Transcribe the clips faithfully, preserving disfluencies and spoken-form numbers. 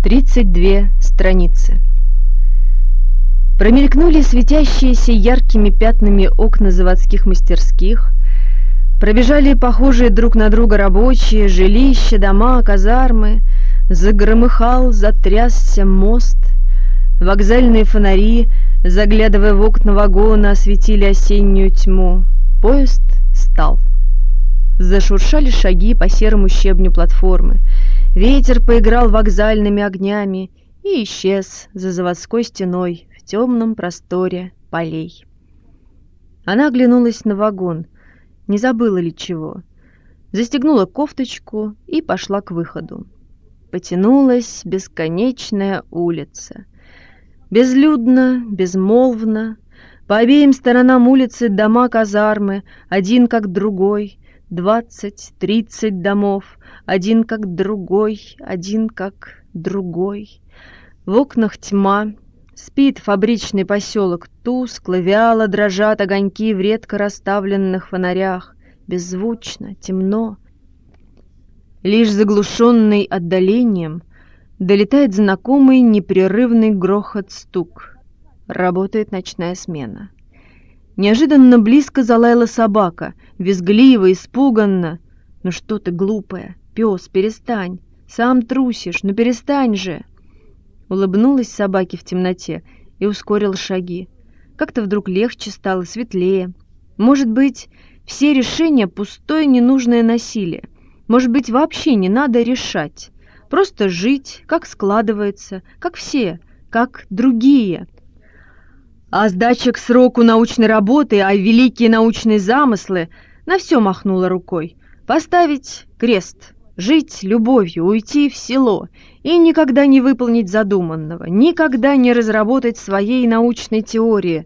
тридцать две страницы. Промелькнули светящиеся яркими пятнами окна заводских мастерских, пробежали похожие друг на друга рабочие, жилища, дома, казармы, загромыхал, затрясся мост, вокзальные фонари, заглядывая в окна вагона, осветили осеннюю тьму. Поезд стал. Зашуршали шаги по серому щебню платформы. Ветер поиграл вокзальными огнями и исчез за заводской стеной в темном просторе полей. Она оглянулась на вагон, не забыла ли чего, застегнула кофточку и пошла к выходу. Потянулась бесконечная улица. Безлюдно, безмолвно, по обеим сторонам улицы дома-казармы, один как другой, двадцать, тридцать домов, один как другой, один как другой. В окнах тьма, спит фабричный поселок, тускло, вяло дрожат огоньки в редко расставленных фонарях, беззвучно, темно. Лишь заглушенный отдалением долетает знакомый непрерывный грохот-стук. Работает ночная смена. Неожиданно близко залаяла собака, визгливо, испуганно. «Ну что ты, глупая, пес, перестань, сам трусишь, ну перестань же!» Улыбнулась собаке в темноте и ускорила шаги. Как-то вдруг легче стало, светлее. Может быть, все решения — пустое ненужное насилие. Может быть, вообще не надо решать. Просто жить, как складывается, как все, как другие. А сдача к сроку научной работы, а великие научные замыслы — на все махнула рукой. Поставить крест, жить любовью, уйти в село и никогда не выполнить задуманного, никогда не разработать своей научной теории.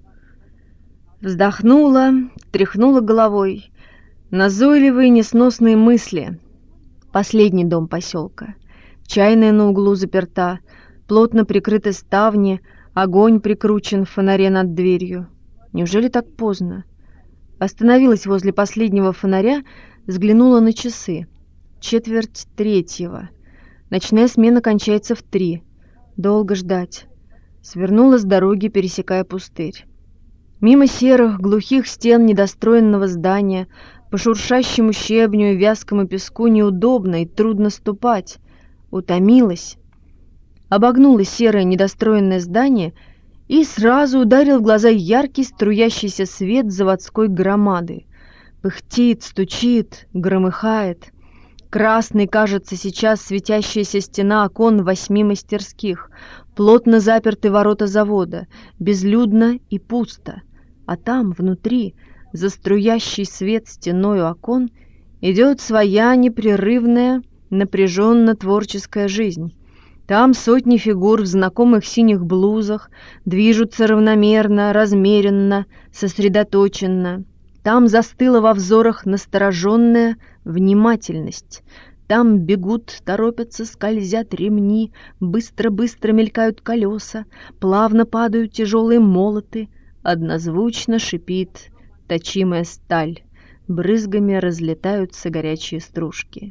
Вздохнула, тряхнула головой. Назойливые несносные мысли. Последний дом поселка. Чайная на углу заперта, плотно прикрыты ставни, огонь прикручен в фонаре над дверью. Неужели так поздно? Остановилась возле последнего фонаря, взглянула на часы. Четверть третьего. Ночная смена кончается в три. Долго ждать. Свернула с дороги, пересекая пустырь. Мимо серых, глухих стен недостроенного здания, по шуршащему щебню и вязкому песку неудобно и трудно ступать. Утомилась. Обогнула серое недостроенное здание и сразу ударил в глаза яркий струящийся свет заводской громады. Пыхтит, стучит, громыхает. Красной кажется сейчас светящаяся стена окон восьми мастерских, плотно заперты ворота завода, безлюдно и пусто. А там, внутри, за струящий свет стеною окон, идет своя непрерывная, напряженно-творческая жизнь. Там сотни фигур в знакомых синих блузах движутся равномерно, размеренно, сосредоточенно. Там застыла во взорах настороженная внимательность. Там бегут, торопятся, скользят ремни, быстро-быстро мелькают колеса, плавно падают тяжелые молоты, однозвучно шипит точимая сталь, брызгами разлетаются горячие стружки.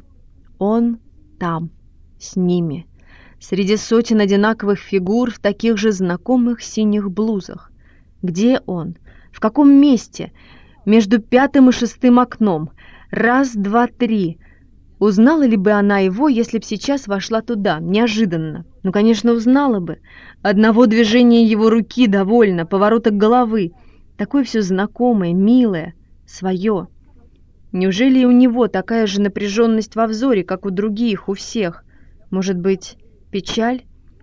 Он там, с ними, среди сотен одинаковых фигур в таких же знакомых синих блузах. Где он? В каком месте? Между пятым и шестым окном. Раз, два, три. Узнала ли бы она его, если б сейчас вошла туда, неожиданно? Ну, конечно, узнала бы. Одного движения его руки довольно, поворота головы. Такое все знакомое, милое, свое. Неужели и у него такая же напряженность во взоре, как у других, у всех? Может быть, печаль?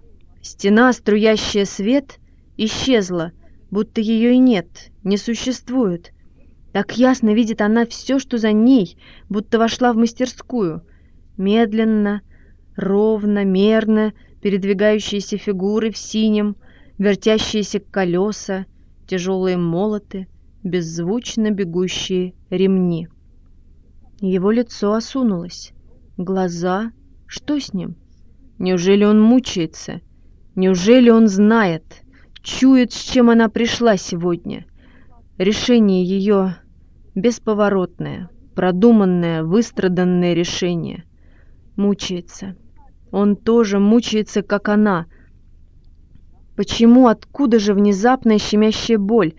Стена, струящая свет, исчезла, будто ее и нет, не существует. Так ясно видит она все, что за ней, будто вошла в мастерскую. Медленно, ровно, мерно передвигающиеся фигуры в синем, вертящиеся колеса, тяжелые молоты, беззвучно бегущие ремни. Его лицо осунулось. Глаза... Что с ним? Неужели он мучается? Неужели он знает, чует, с чем она пришла сегодня? Решение ее бесповоротное, продуманное, выстраданное решение. Мучается. Он тоже мучается, как она. Почему, откуда же внезапная щемящая боль?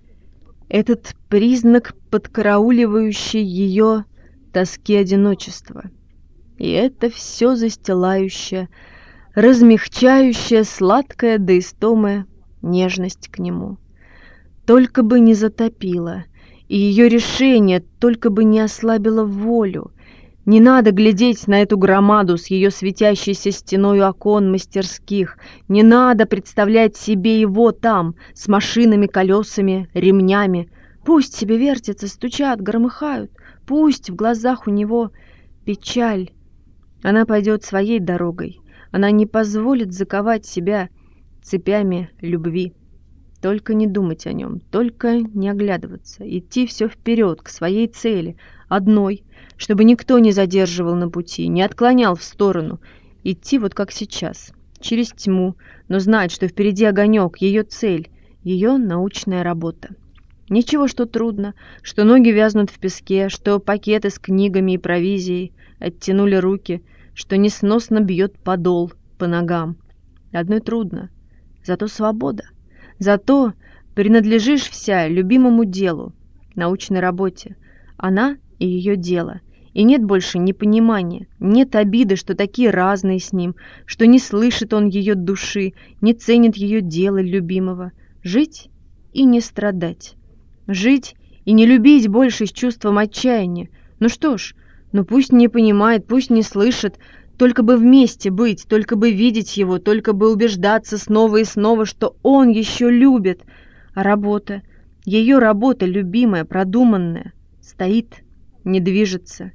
Этот признак, подкарауливающий ее тоски одиночества. И это все застилающее, размягчающая, сладкая до истомы нежность к нему. Только бы не затопило, и ее решение только бы не ослабило волю. Не надо глядеть на эту громаду с ее светящейся стеною окон мастерских, не надо представлять себе его там, с машинами, колесами, ремнями. Пусть себе вертятся, стучат, громыхают, пусть в глазах у него печаль. Она пойдет своей дорогой. Она не позволит заковать себя цепями любви. Только не думать о нем, только не оглядываться, идти все вперед, к своей цели, одной, чтобы никто не задерживал на пути, не отклонял в сторону, идти вот как сейчас, через тьму, но знать, что впереди огонек, ее цель, ее научная работа. Ничего, что трудно, что ноги вязнут в песке, что пакеты с книгами и провизией оттянули руки, что несносно бьет подол по ногам. Одной трудно, зато свобода. Зато принадлежишь вся любимому делу, научной работе. Она и ее дело. И нет больше непонимания, нет обиды, что такие разные с ним, что не слышит он ее души, не ценит ее дело любимого. Жить и не страдать. Жить и не любить больше с чувством отчаяния. Ну что ж, ну пусть не понимает, пусть не слышит, только бы вместе быть, только бы видеть его, только бы убеждаться снова и снова, что он еще любит. А работа, ее работа любимая, продуманная, стоит, не движется.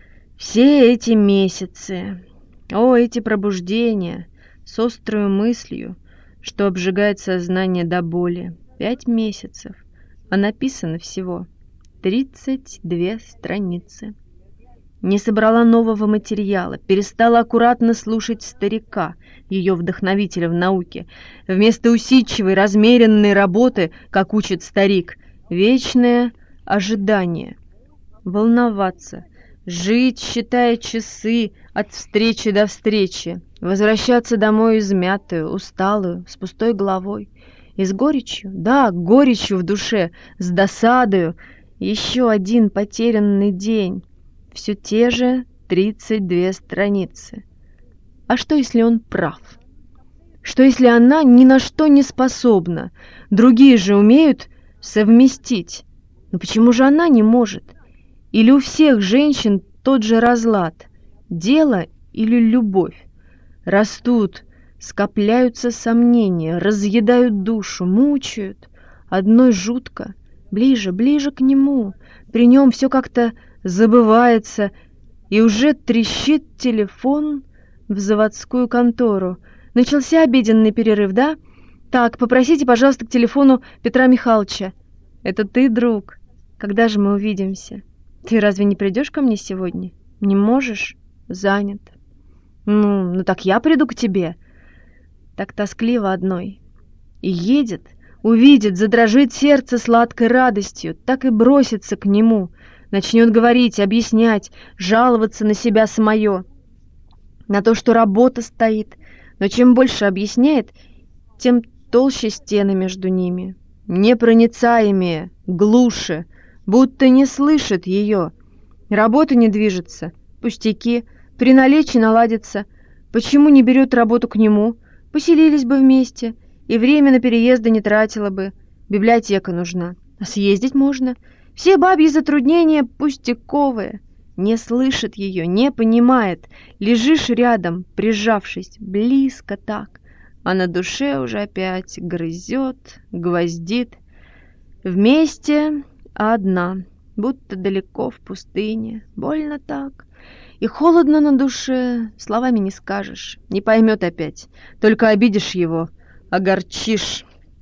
Все эти месяцы, о, эти пробуждения с острой мыслью, что обжигает сознание до боли. Пять месяцев, а написано всего тридцать две страницы. Не собрала нового материала, перестала аккуратно слушать старика, ее вдохновителя в науке. Вместо усидчивой, размеренной работы, как учит старик, вечное ожидание. Волноваться, жить, считая часы от встречи до встречи, возвращаться домой измятую, усталую, с пустой головой. И с горечью, да, горечью в душе, с досадою. Еще один потерянный день. Все те же тридцать две страницы. А что, если он прав? Что, если она ни на что не способна? Другие же умеют совместить. Но почему же она не может? Или у всех женщин тот же разлад? Дело или любовь? Растут, скопляются сомнения, разъедают душу, мучают. Одной жутко, ближе, ближе к нему. При нем все как-то забывается, и уже трещит телефон в заводскую контору. Начался обеденный перерыв, да? Так, попросите, пожалуйста, к телефону Петра Михайловича. Это ты, друг? Когда же мы увидимся? Ты разве не придешь ко мне сегодня? Не можешь? Занят. Ну, ну так я приду к тебе. Так тоскливо одной. И едет, увидит, задрожит сердце сладкой радостью, так и бросится к нему. Начнет говорить, объяснять, жаловаться на себя самое, на то, что работа стоит. Но чем больше объясняет, тем толще стены между ними, непроницаемее, глуше, будто не слышит ее. Работа не движется, пустяки, при наличии наладится. Почему не берет работу к нему? Поселились бы вместе, и время на переезды не тратила бы. Библиотека нужна, а съездить можно. Все бабьи затруднения пустяковые. Не слышит ее, не понимает. Лежишь рядом, прижавшись, близко так, а на душе уже опять грызет, гвоздит. Вместе, а одна, будто далеко в пустыне. Больно так. И холодно на душе, словами не скажешь. Не поймет опять, только обидишь его, огорчишь.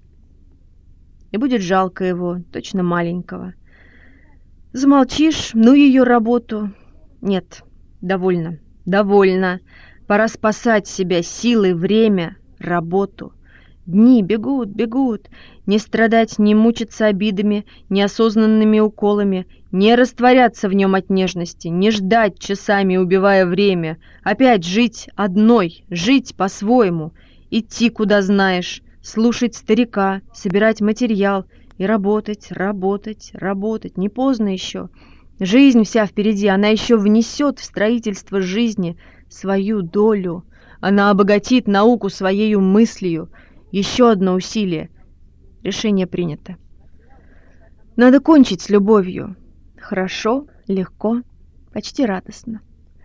И будет жалко его, точно маленького. Замолчишь, ну ее работу. Нет, довольно, довольно. Пора спасать себя, силы, время, работу. Дни бегут, бегут. Не страдать, не мучиться обидами, неосознанными уколами, не растворяться в нем от нежности, не ждать часами, убивая время. Опять жить одной, жить по-своему, идти куда знаешь, слушать старика, собирать материал и работать, работать, работать. Не поздно еще. Жизнь вся впереди, она еще внесет в строительство жизни свою долю. Она обогатит науку своею мыслью. Еще одно усилие. Решение принято. Надо кончить с любовью. Хорошо, легко, почти радостно.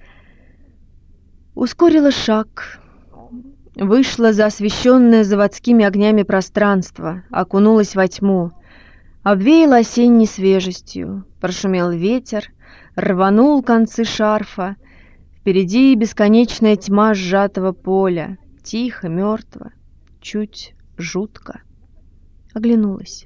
Ускорила шаг. Вышла за освещенное заводскими огнями пространство, окунулась во тьму. Обвеяла осенней свежестью. Прошумел ветер, рванул концы шарфа. Впереди бесконечная тьма сжатого поля. Тихо, мертво. Чуть жутко. Оглянулась.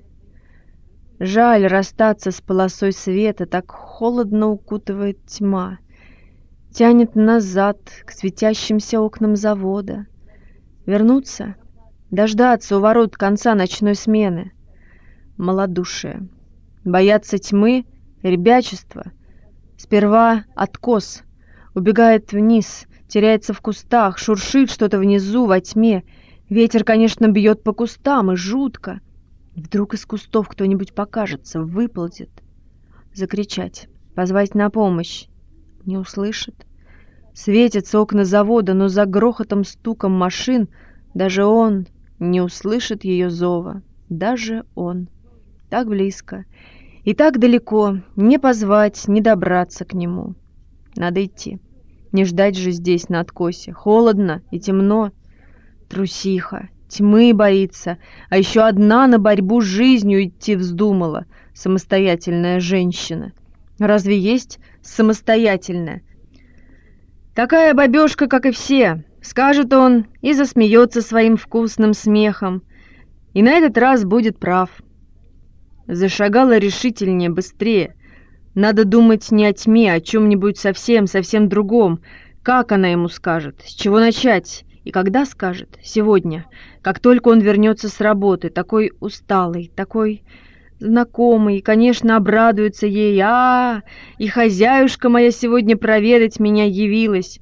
Жаль расстаться с полосой света, так холодно укутывает тьма. Тянет назад, к светящимся окнам завода. Вернуться? Дождаться у ворот конца ночной смены. Малодушие. Бояться тьмы — ребячество. Сперва откос. Убегает вниз, теряется в кустах, шуршит что-то внизу, во тьме. Ветер, конечно, бьет по кустам, и жутко. Вдруг из кустов кто-нибудь покажется, выползет. Закричать, позвать на помощь. Не услышит. Светятся окна завода, но за грохотом, стуком машин даже он не услышит ее зова. Даже он. Так близко. И так далеко. Не позвать, не добраться к нему. Надо идти. Не ждать же здесь, на откосе. Холодно и темно. Трусиха, тьмы боится, а еще одна на борьбу с жизнью идти вздумала, самостоятельная женщина. Разве есть самостоятельная? Такая бабешка, как и все, скажет он и засмеется своим вкусным смехом, и на этот раз будет прав. Зашагала решительнее, быстрее. Надо думать не о тьме, а о чем-нибудь совсем-совсем другом. Как она ему скажет, с чего начать? И когда скажет? Сегодня, как только он вернется с работы, такой усталый, такой знакомый, и, конечно, обрадуется ей. А, -а, а и хозяюшка моя сегодня проведать меня явилась.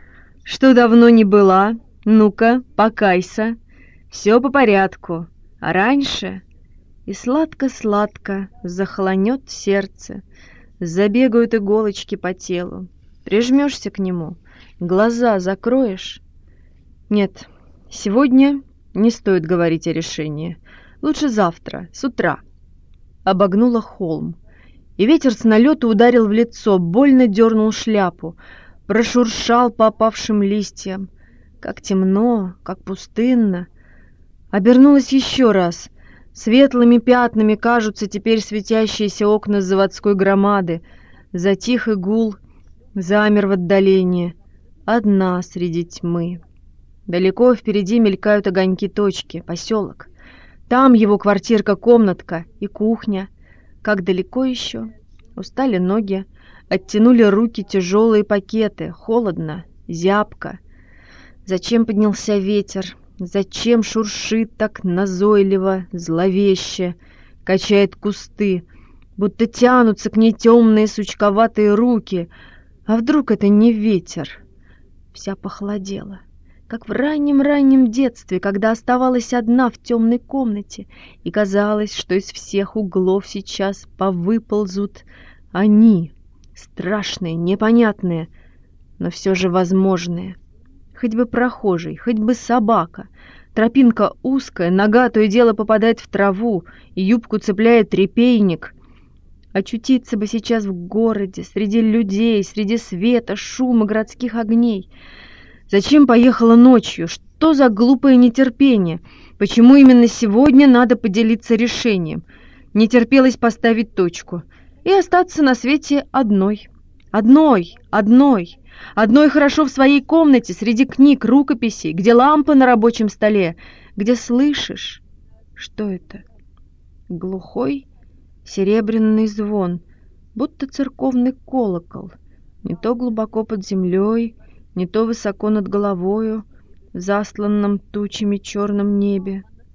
Что давно не была? Ну-ка, покайся. Все по порядку. А раньше... И сладко-сладко захолонет сердце, забегают иголочки по телу. Прижмешься к нему, глаза закроешь. Нет, сегодня не стоит говорить о решении. Лучше завтра, с утра. Обогнула холм, и ветер с налету ударил в лицо, больно дернул шляпу, прошуршал по опавшим листьям. Как темно, как пустынно. Обернулась еще раз. Светлыми пятнами кажутся теперь светящиеся окна заводской громады. Затих и гул, замер в отдалении. Одна среди тьмы. Далеко впереди мелькают огоньки точки, поселок. Там его квартирка-комнатка и кухня. Как далеко еще? Устали ноги, оттянули руки тяжелые пакеты. Холодно, зябко. Зачем поднялся ветер? Зачем шуршит так назойливо, зловеще, качает кусты, будто тянутся к ней темные сучковатые руки? А вдруг это не ветер? Вся похолодела, как в раннем-раннем детстве, когда оставалась одна в темной комнате, и казалось, что из всех углов сейчас повыползут они, страшные, непонятные, но все же возможные. Хоть бы прохожий, хоть бы собака. Тропинка узкая, нога то и дело попадает в траву, и юбку цепляет репейник. Очутиться бы сейчас в городе, среди людей, среди света, шума городских огней. Зачем поехала ночью? Что за глупое нетерпение? Почему именно сегодня надо поделиться решением? Не терпелось поставить точку и остаться на свете одной. Одной, одной. Одной хорошо в своей комнате, среди книг, рукописей, где лампа на рабочем столе, где слышишь... Что это? Глухой серебряный звон, будто церковный колокол, не то глубоко под землей, не то высоко над головою, в засланном тучами черном небе.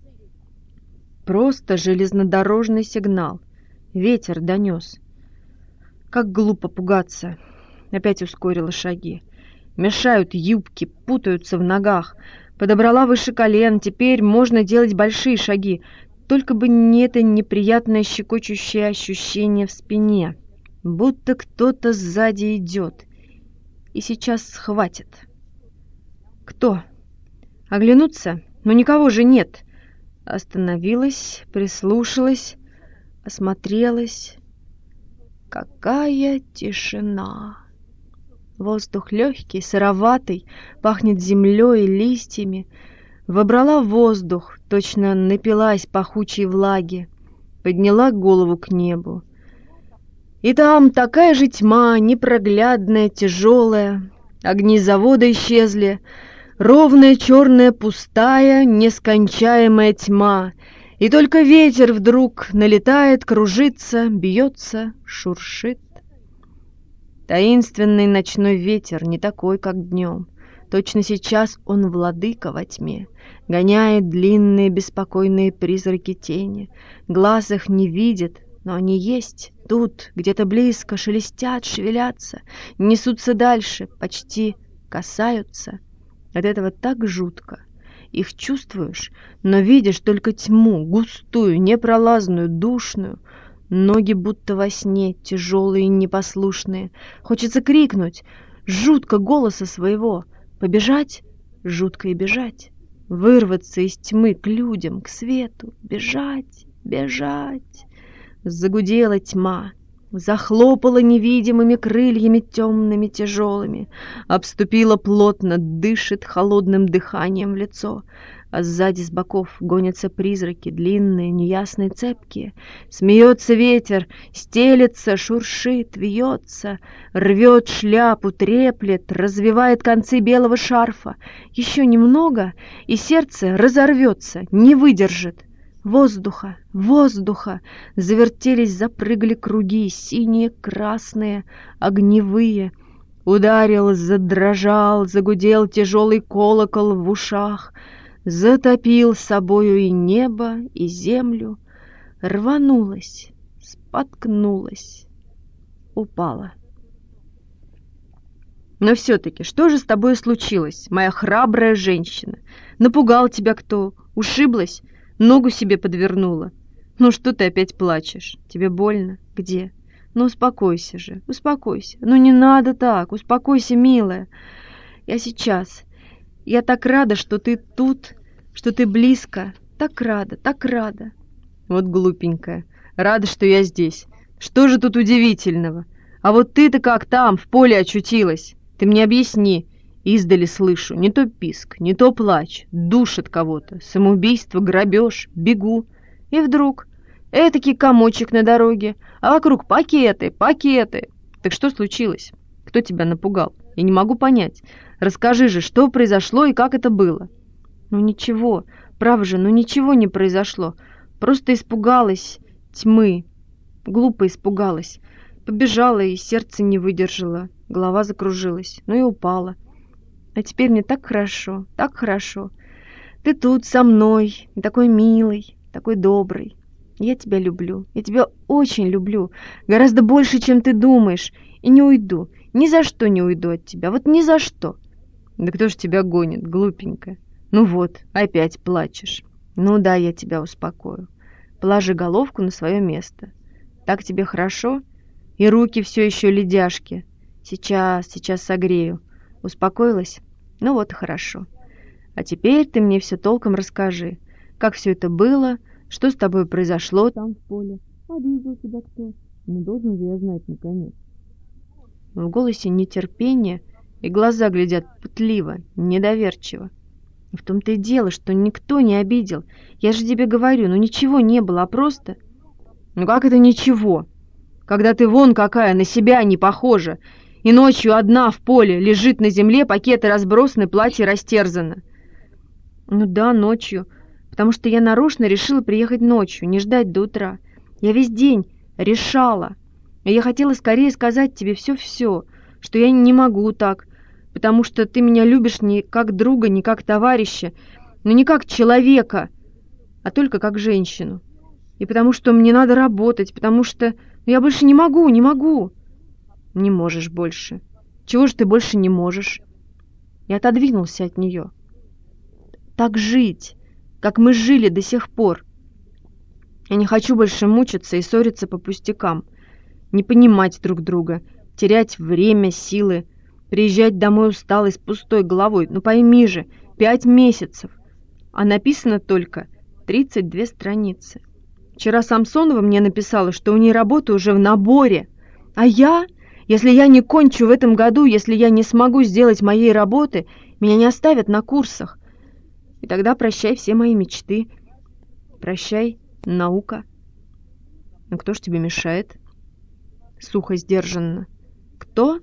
Просто железнодорожный сигнал. Ветер донес. Как глупо пугаться. Опять ускорила шаги. Мешают юбки, путаются в ногах. Подобрала выше колен, теперь можно делать большие шаги. Только бы не это неприятное щекочущее ощущение в спине. Будто кто-то сзади идет. И сейчас схватит. Кто? Оглянуться? Но никого же нет. Остановилась, прислушалась, осмотрелась. Какая тишина! Воздух легкий, сыроватый, пахнет землей и листьями. Вобрала воздух, точно напилась пахучей влаги, подняла голову к небу. И там такая же тьма, непроглядная, тяжелая. Огни завода исчезли. Ровная, черная, пустая, нескончаемая тьма. И только ветер вдруг налетает, кружится, бьется, шуршит. Таинственный ночной ветер, не такой, как днем. Точно сейчас он владыка во тьме, гоняет длинные беспокойные призраки тени. Глаз их не видит, но они есть, тут, где-то близко, шелестят, шевелятся, несутся дальше, почти касаются. От этого так жутко. Их чувствуешь, но видишь только тьму, густую, непролазную, душную. Ноги будто во сне, тяжелые и непослушные. Хочется крикнуть, жутко голоса своего. Побежать, жутко и бежать. Вырваться из тьмы к людям, к свету. Бежать, бежать. Загудела тьма. Захлопала невидимыми крыльями темными, тяжелыми. Обступила плотно, дышит холодным дыханием в лицо. А сзади с боков гонятся призраки, длинные, неясные, цепкие. Смеется ветер, стелется, шуршит, вьется, рвет шляпу, треплет, развивает концы белого шарфа. Еще немного, и сердце разорвется, не выдержит. Воздуха, воздуха! Завертелись, запрыгали круги, синие, красные, огневые. Ударил, задрожал, загудел тяжелый колокол в ушах. Затопил собою и небо, и землю. Рванулась, споткнулась, упала. Но все-таки, что же с тобой случилось, моя храбрая женщина? Напугал тебя кто? Ушиблась? Ногу себе подвернула? Ну что ты опять плачешь? Тебе больно? Где? Ну успокойся же, успокойся. Ну не надо так, успокойся, милая. Я сейчас... Я так рада, что ты тут, что ты близко. Так рада, так рада. Вот глупенькая. Рада, что я здесь. Что же тут удивительного? А вот ты-то как там, в поле очутилась? Ты мне объясни. Издали слышу, не то писк, не то плач. Душит кого-то. Самоубийство, грабеж, бегу. И вдруг этакий комочек на дороге, а вокруг пакеты, пакеты. Так что случилось? Кто тебя напугал? Я не могу понять. Расскажи же, что произошло и как это было. Ну ничего, право же, ну ничего не произошло. Просто испугалась тьмы. Глупо испугалась. Побежала, и сердце не выдержало. Голова закружилась, ну и упала. А теперь мне так хорошо, так хорошо. Ты тут со мной, такой милый, такой добрый. Я тебя люблю, я тебя очень люблю. Гораздо больше, чем ты думаешь. И не уйду, ни за что не уйду от тебя, вот ни за что. Да кто ж тебя гонит, глупенькая? Ну вот, опять плачешь. Ну да, я тебя успокою. Положи головку на свое место. Так тебе хорошо? И руки все еще ледяшки. Сейчас, сейчас согрею. Успокоилась? Ну вот и хорошо. А теперь ты мне все толком расскажи. Как все это было, что с тобой произошло там в поле? Обидел тебя кто? Ну должен же я знать наконец. В голосе нетерпение, и глаза глядят пытливо, недоверчиво. В том-то и дело, что никто не обидел. Я же тебе говорю, ну ничего не было, а просто... Ну как это ничего? Когда ты вон какая, на себя не похожа, и ночью одна в поле, лежит на земле, пакеты разбросаны, платье растерзано. Ну да, ночью, потому что я нарочно решила приехать ночью, не ждать до утра. Я весь день решала. И я хотела скорее сказать тебе все-все, что я не могу так, потому что ты меня любишь не как друга, не как товарища, но не как человека. а только как женщину. И потому что мне надо работать, потому что... Ну, я больше не могу, не могу. Не можешь больше. Чего же ты больше не можешь? Я отодвинулся от нее. Так жить, как мы жили до сих пор. Я не хочу больше мучиться и ссориться по пустякам, не понимать друг друга, терять время, силы, приезжать домой усталой с пустой головой. Ну пойми же, пять месяцев, а написано только тридцать две страницы. Вчера Самсонова мне написала, что у нее работа уже в наборе, а я, если я не кончу в этом году, если я не смогу сделать моей работы, меня не оставят на курсах. И тогда прощай все мои мечты, прощай наука. Ну кто ж тебе мешает? Сухо, сдержанно. Кто?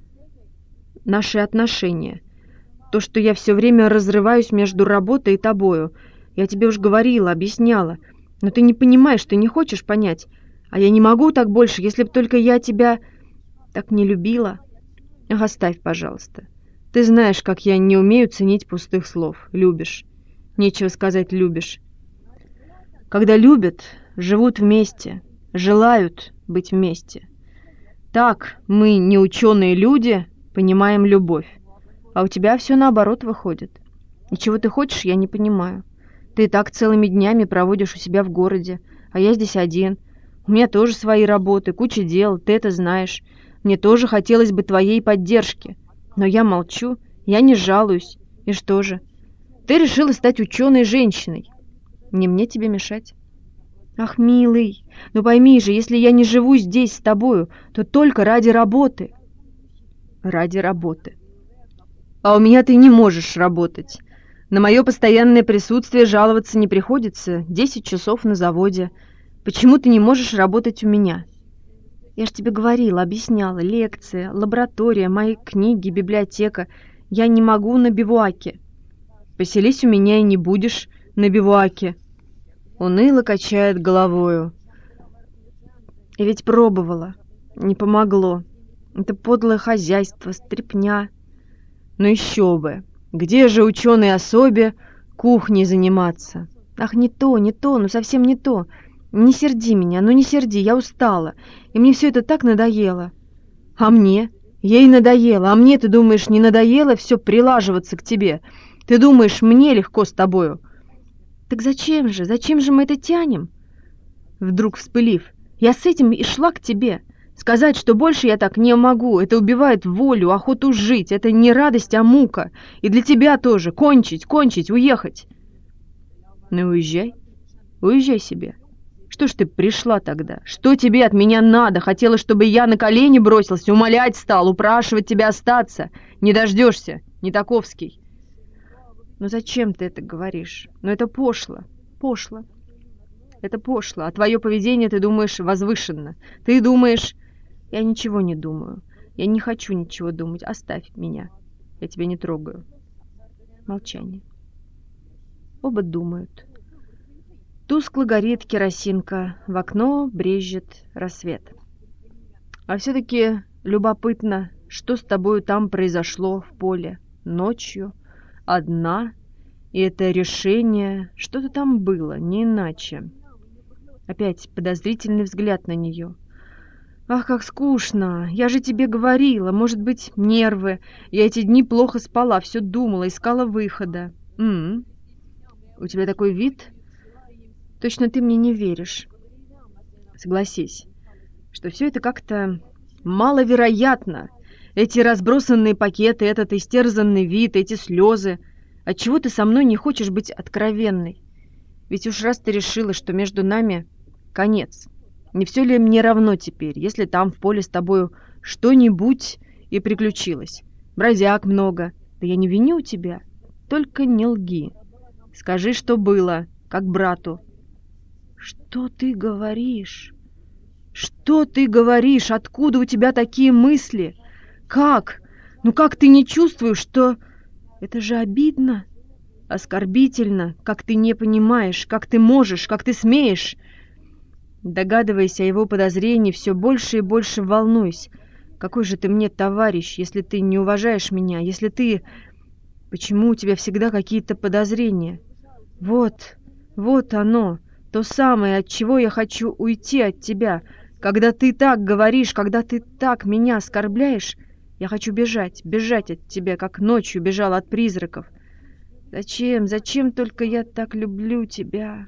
Наши отношения. То, что я все время разрываюсь между работой и тобою. Я тебе уж говорила, объясняла. Но ты не понимаешь, ты не хочешь понять. А я не могу так больше, если бы только я тебя так не любила. Ах, оставь, пожалуйста. Ты знаешь, как я не умею ценить пустых слов. Любишь. Нечего сказать «любишь». Когда любят, живут вместе, желают быть вместе. Так мы, неученые люди, понимаем любовь. А у тебя все наоборот выходит. И чего ты хочешь, я не понимаю. Ты и так целыми днями проводишь у себя в городе, а я здесь один. У меня тоже свои работы, куча дел, ты это знаешь. Мне тоже хотелось бы твоей поддержки. Но я молчу, я не жалуюсь. И что же? Ты решила стать ученой женщиной. Не мне тебе мешать. Ах, милый, ну пойми же, если я не живу здесь с тобою, то только ради работы. Ради работы. А у меня ты не можешь работать. На мое постоянное присутствие жаловаться не приходится. Десять часов на заводе. Почему ты не можешь работать у меня? Я ж тебе говорила, объясняла. Лекция, лаборатория, мои книги, библиотека. Я не могу на бивуаке. Поселись у меня и не будешь на бивуаке. Уныло качает головою. И ведь пробовала. Не помогло. Это подлое хозяйство, стряпня. Ну еще бы. Где же ученой особе кухней заниматься? Ах, не то, не то, ну совсем не то. Не серди меня, ну не серди, я устала. И мне все это так надоело. А мне? Ей надоело. А мне, ты думаешь, не надоело все прилаживаться к тебе? Ты думаешь, мне легко с тобою? Так зачем же, зачем же мы это тянем? Вдруг вспылив, я с этим и шла к тебе. Сказать, что больше я так не могу, это убивает волю, охоту жить, это не радость, а мука. И для тебя тоже. Кончить, кончить, уехать. Ну уезжай, уезжай себе. Что ж ты пришла тогда? Что тебе от меня надо? Хотела, чтобы я на колени бросился, умолять стал, упрашивать тебя остаться. Не дождешься, не таковский. Ну зачем ты это говоришь? Ну это пошло, пошло. Это пошло, а твое поведение, ты думаешь, возвышенно. Ты думаешь... Я ничего не думаю. Я не хочу ничего думать. Оставь меня. Я тебя не трогаю. Молчание. Оба думают. Тускло горит керосинка. В окно брезжит рассвет. А все-таки любопытно, что с тобою там произошло в поле. Ночью. Одна. И это решение. Что-то там было, не иначе. Опять подозрительный взгляд на нее. Ах, как скучно. Я же тебе говорила. Может быть, нервы. Я эти дни плохо спала, все думала, искала выхода. М-м. У тебя такой вид? Точно ты мне не веришь. Согласись, что все это как-то маловероятно. Эти разбросанные пакеты, этот истерзанный вид, эти слезы. Отчего ты со мной не хочешь быть откровенной? Ведь уж раз ты решила, что между нами конец. Не все ли мне равно теперь, если там в поле с тобою что-нибудь и приключилось? Бродяг много. Да я не виню тебя. Только не лги. Скажи, что было, как брату. Что ты говоришь? Что ты говоришь? Откуда у тебя такие мысли? Как? Ну как ты не чувствуешь, что... Это же обидно, оскорбительно, как ты не понимаешь, как ты можешь, как ты смеешь... Догадываясь о его подозрении, все больше и больше волнуюсь. Какой же ты мне товарищ, если ты не уважаешь меня, если ты... Почему у тебя всегда какие-то подозрения? Вот, Вот оно, то самое, от чего я хочу уйти от тебя. Когда ты так говоришь, когда ты так меня оскорбляешь, я хочу бежать, бежать от тебя, как ночью бежала от призраков. Зачем, зачем только я так люблю тебя?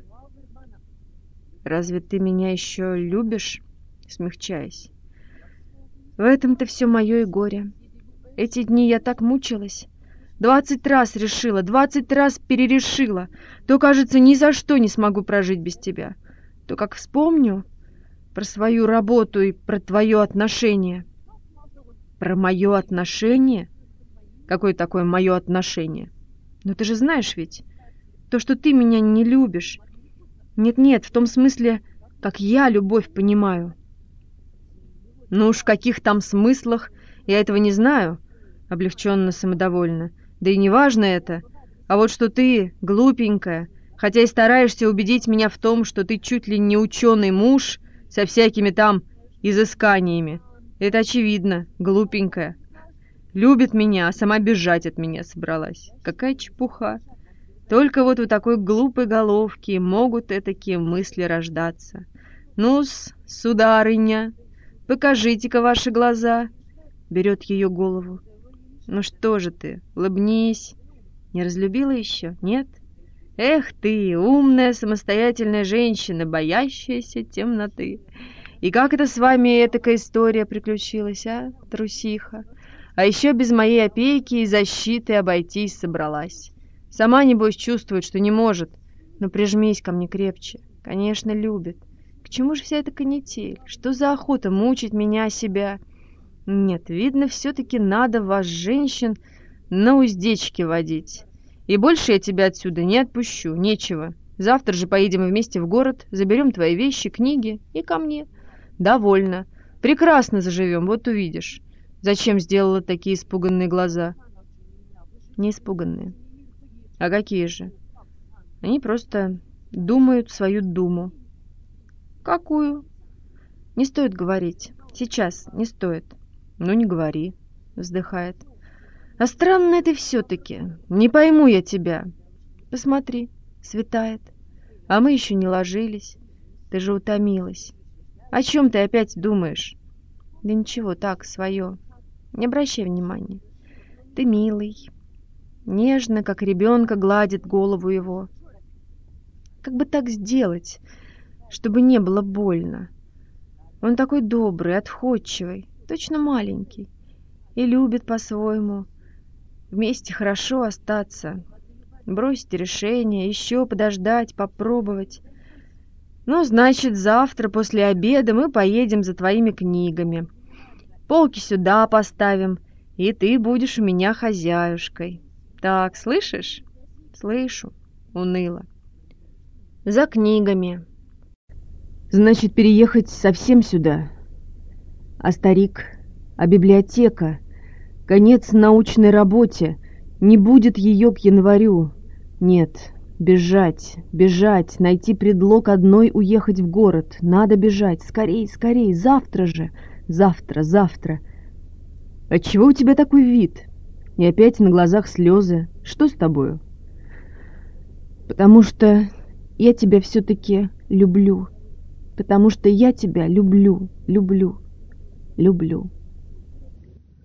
Разве ты меня еще любишь? Смягчаясь. В этом-то все мое и горе. Эти дни я так мучилась. Двадцать раз решила, двадцать раз перерешила. То, кажется, ни за что не смогу прожить без тебя. То, как вспомню про свою работу и про твое отношение. Про мое отношение? Какое такое мое отношение? Но ты же знаешь ведь, то, что ты меня не любишь. Нет-нет, в том смысле, как я любовь понимаю. Ну уж в каких там смыслах, я этого не знаю, облегченно самодовольно. Да и не важно это. А вот что ты, глупенькая, хотя и стараешься убедить меня в том, что ты чуть ли не ученый муж со всякими там изысканиями. Это очевидно, глупенькая. Любит меня, а сама бежать от меня собралась. Какая чепуха. Только вот у такой глупой головки могут этакие мысли рождаться. Ну-с, сударыня, покажите-ка ваши глаза. Берет ее голову. Ну что же ты, улыбнись. Не разлюбила еще, нет? Эх ты, умная, самостоятельная женщина, боящаяся темноты. И как это с вами этакая история приключилась, а, трусиха? А еще без моей опеки и защиты обойтись собралась. Сама, небось, чувствует, что не может. Но прижмись ко мне крепче. Конечно, любит. К чему же вся эта канитель? Что за охота мучить меня, себя? Нет, видно, все-таки надо вас, женщин, на уздечке водить. И больше я тебя отсюда не отпущу, нечего. Завтра же поедем вместе в город, заберем твои вещи, книги и ко мне. Довольно. Прекрасно заживем, вот увидишь. Зачем сделала такие испуганные глаза? Не испуганные. А какие же? Они просто думают свою думу. Какую? Не стоит говорить. Сейчас не стоит. Ну, не говори, вздыхает. А странно это все-таки. Не пойму я тебя. Посмотри, светает. А мы еще не ложились. Ты же утомилась. О чем ты опять думаешь? Да ничего, так, свое. Не обращай внимания. Ты милый. Нежно, как ребенка, гладит голову его. Как бы так сделать, чтобы не было больно? Он такой добрый, отходчивый, точно маленький. И любит по-своему. Вместе хорошо остаться. Бросить решение, еще подождать, попробовать. Ну, значит, завтра после обеда мы поедем за твоими книгами. Полки сюда поставим, и ты будешь у меня хозяюшкой. Так, слышишь? Слышу, уныло. За книгами. Значит, переехать совсем сюда. А старик, а библиотека, конец научной работе, не будет ее к январю. Нет, бежать, бежать, найти предлог одной уехать в город. Надо бежать, скорей, скорей, завтра же, завтра, завтра. Отчего у тебя такой вид? И опять на глазах слезы. Что с тобою? Потому что я тебя все-таки люблю. Потому что я тебя люблю, люблю, люблю.